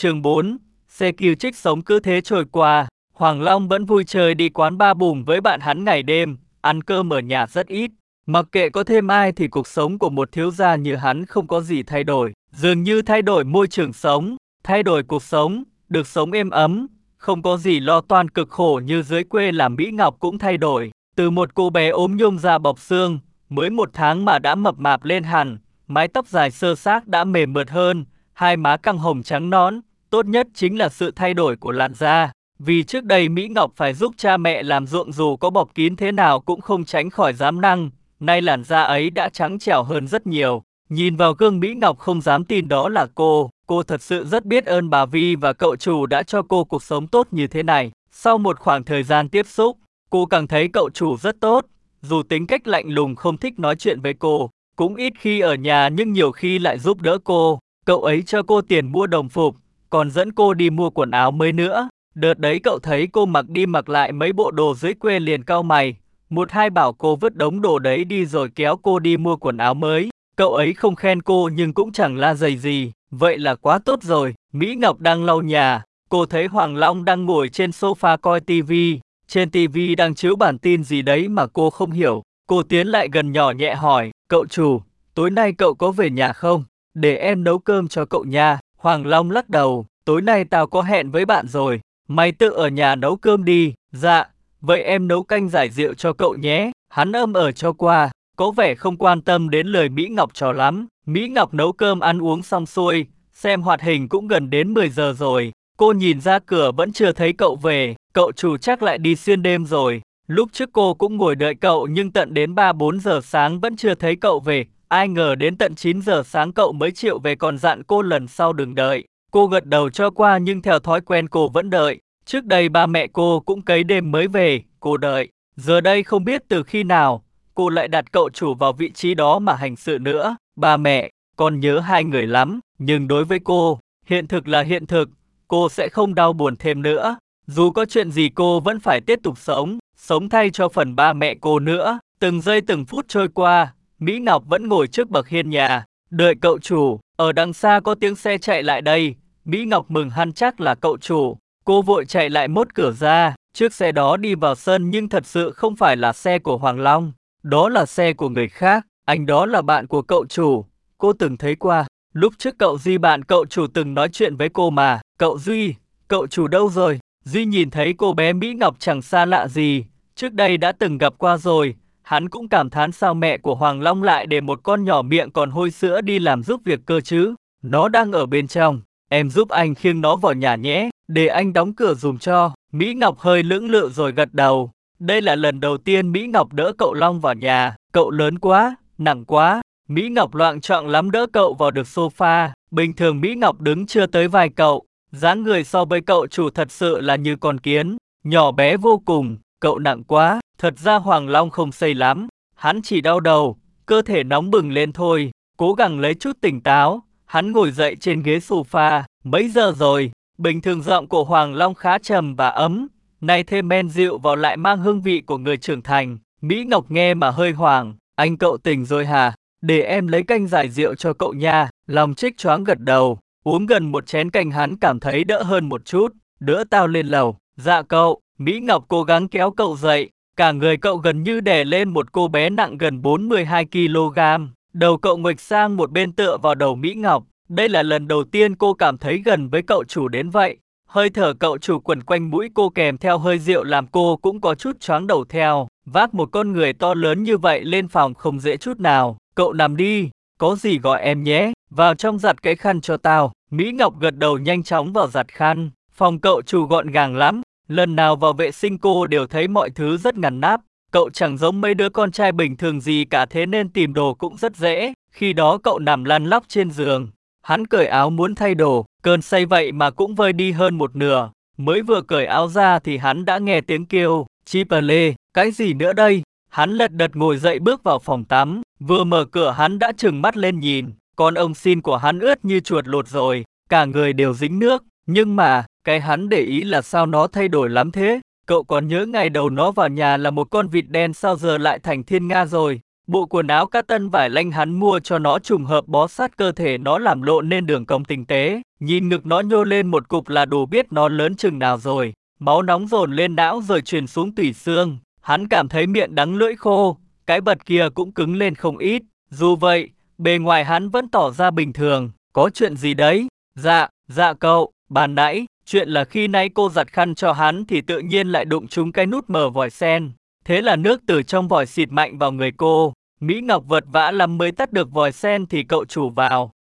Chương 4, xe cứu trích sống cứ thế trôi qua. Hoàng Long vẫn vui chơi đi quán bar bùm với bạn hắn ngày đêm, ăn cơm ở nhà rất ít. Mặc kệ có thêm ai thì cuộc sống của một thiếu gia như hắn không có gì thay đổi. Dường như thay đổi môi trường sống, thay đổi cuộc sống, được sống êm ấm, không có gì lo toan cực khổ như dưới quê làm Mỹ Ngọc cũng thay đổi. Từ một cô bé ốm nhôm da bọc xương, mới 1 tháng mà đã mập mạp lên hẳn, mái tóc dài xơ xác đã mềm mượt hơn, hai má căng hồng trắng nõn. Tốt nhất chính là sự thay đổi của làn da. Vì trước đây Mỹ Ngọc phải giúp cha mẹ làm ruộng dù có bọc kín thế nào cũng không tránh khỏi giám năng. Nay làn da ấy đã trắng trẻo hơn rất nhiều. Nhìn vào gương Mỹ Ngọc không dám tin đó là cô. Cô thật sự rất biết ơn bà Vi và cậu chủ đã cho cô cuộc sống tốt như thế này. Sau một khoảng thời gian tiếp xúc, cô càng thấy cậu chủ rất tốt. Dù tính cách lạnh lùng không thích nói chuyện với cô, cũng ít khi ở nhà nhưng nhiều khi lại giúp đỡ cô. Cậu ấy cho cô tiền mua đồng phục, còn dẫn cô đi mua quần áo mới nữa. Đợt đấy cậu thấy cô mặc đi mặc lại mấy bộ đồ dưới quê liền cau mày. Một hai bảo cô vứt đống đồ đấy đi rồi kéo cô đi mua quần áo mới. Cậu ấy không khen cô nhưng cũng chẳng la dày gì. Vậy là quá tốt rồi. Mỹ Ngọc đang lau nhà. Cô thấy Hoàng Long đang ngồi trên sofa coi tivi. Trên tivi đang chiếu bản tin gì đấy mà cô không hiểu. Cô tiến lại gần nhỏ nhẹ hỏi, cậu chủ, tối nay cậu có về nhà không? Để em nấu cơm cho cậu nha. Hoàng Long lắc đầu, tối nay tao có hẹn với bạn rồi. Mày tự ở nhà nấu cơm đi. Dạ, vậy em nấu canh giải rượu cho cậu nhé. Hắn ở cho qua, có vẻ không quan tâm đến lời Mỹ Ngọc cho lắm. Mỹ Ngọc nấu cơm ăn uống xong xuôi, xem hoạt hình cũng gần đến 10 giờ rồi. Cô nhìn ra cửa vẫn chưa thấy cậu về, cậu chủ chắc lại đi xuyên đêm rồi. Lúc trước cô cũng ngồi đợi cậu nhưng tận đến 3-4 giờ sáng vẫn chưa thấy cậu về. Ai ngờ đến tận 9 giờ sáng cậu mới chịu về còn dặn cô lần sau đừng đợi. Cô gật đầu cho qua nhưng theo thói quen cô vẫn đợi. Trước đây ba mẹ cô cũng cấy đêm mới về, cô đợi. Giờ đây không biết từ khi nào, cô lại đặt cậu chủ vào vị trí đó mà hành sự nữa. Ba mẹ, con nhớ hai người lắm, nhưng đối với cô, hiện thực là hiện thực. Cô sẽ không đau buồn thêm nữa. Dù có chuyện gì cô vẫn phải tiếp tục sống thay cho phần ba mẹ cô nữa. Từng giây từng phút trôi qua, Mỹ Ngọc vẫn ngồi trước bậc hiên nhà, đợi cậu chủ. Ở đằng xa có tiếng xe chạy lại đây. Mỹ Ngọc mừng hăn chắc là cậu chủ. Cô vội chạy lại mốt cửa ra. Chiếc xe đó đi vào sân nhưng thật sự không phải là xe của Hoàng Long. Đó là xe của người khác. Anh đó là bạn của cậu chủ. Cô từng thấy qua. Lúc trước cậu Duy bạn cậu chủ từng nói chuyện với cô mà. Cậu Duy, cậu chủ đâu rồi? Duy nhìn thấy cô bé Mỹ Ngọc chẳng xa lạ gì. Trước đây đã từng gặp qua rồi. Hắn cũng cảm thán sao mẹ của Hoàng Long lại để một con nhỏ miệng còn hôi sữa đi làm giúp việc cơ chứ. Nó đang ở bên trong. Em giúp anh khiêng nó vào nhà nhé. Để anh đóng cửa dùm cho. Mỹ Ngọc hơi lưỡng lự rồi gật đầu. Đây là lần đầu tiên Mỹ Ngọc đỡ cậu Long vào nhà. Cậu lớn quá, nặng quá. Mỹ Ngọc loạng choạng lắm đỡ cậu vào được sofa. Bình thường Mỹ Ngọc đứng chưa tới vai cậu. Dáng người so với cậu chủ thật sự là như con kiến. Nhỏ bé vô cùng. Cậu nặng quá. Thật ra Hoàng Long không xây lắm. Hắn chỉ đau đầu. Cơ thể nóng bừng lên thôi. Cố gắng lấy chút tỉnh táo. Hắn ngồi dậy trên ghế sofa. Mấy giờ rồi? Bình thường giọng của Hoàng Long khá trầm và ấm. Nay thêm men rượu vào lại mang hương vị của người trưởng thành. Mỹ Ngọc nghe mà hơi hoảng. Anh cậu tỉnh rồi hả? Để em lấy canh giải rượu cho cậu nha. Lòng Trích choáng gật đầu. Uống gần một chén canh hắn cảm thấy đỡ hơn một chút. Đỡ tao lên lầu. Dạ cậu. Mỹ Ngọc cố gắng kéo cậu dậy. Cả người cậu gần như đè lên một cô bé nặng gần 42 kg. Đầu cậu nguệch sang một bên tựa vào đầu Mỹ Ngọc. Đây là lần đầu tiên cô cảm thấy gần với cậu chủ đến vậy. Hơi thở cậu chủ quẩn quanh mũi cô kèm theo hơi rượu làm cô cũng có chút choáng đầu theo. Vác một con người to lớn như vậy lên phòng không dễ chút nào. Cậu nằm đi, có gì gọi em nhé. Vào trong giặt cái khăn cho tao. Mỹ Ngọc gật đầu nhanh chóng vào giặt khăn. Phòng cậu chủ gọn gàng lắm. Lần nào vào vệ sinh cô đều thấy mọi thứ rất ngăn nắp. Cậu chẳng giống mấy đứa con trai bình thường gì cả thế nên tìm đồ cũng rất dễ. Khi đó cậu nằm lăn lóc trên giường. Hắn cởi áo muốn thay đồ, cơn say vậy mà cũng vơi đi hơn một nửa. Mới vừa cởi áo ra thì hắn đã nghe tiếng kêu, Chipley, cái gì nữa đây? Hắn lật đật ngồi dậy bước vào phòng tắm, vừa mở cửa hắn đã trừng mắt lên nhìn. Con ông xin của hắn ướt như chuột lột rồi, cả người đều dính nước. Nhưng mà, cái hắn để ý là sao nó thay đổi lắm thế? Cậu còn nhớ ngày đầu nó vào nhà là một con vịt đen sao giờ lại thành thiên nga rồi? Bộ quần áo cotton vải lanh hắn mua cho nó trùng hợp bó sát cơ thể nó làm lộ nên đường cong tinh tế. Nhìn ngực nó nhô lên một cục là đủ biết nó lớn chừng nào rồi. Máu nóng dồn lên não rồi truyền xuống tủy xương. Hắn cảm thấy miệng đắng lưỡi khô, cái bật kia cũng cứng lên không ít. Dù vậy, bề ngoài hắn vẫn tỏ ra bình thường. Có chuyện gì đấy? Dạ cậu, ban nãy, chuyện là khi nãy cô giặt khăn cho hắn thì tự nhiên lại đụng trúng cái nút mở vòi sen. Thế là nước từ trong vòi xịt mạnh vào người cô. Mỹ Ngọc vật vã lắm mới tắt được vòi sen thì cậu chủ vào.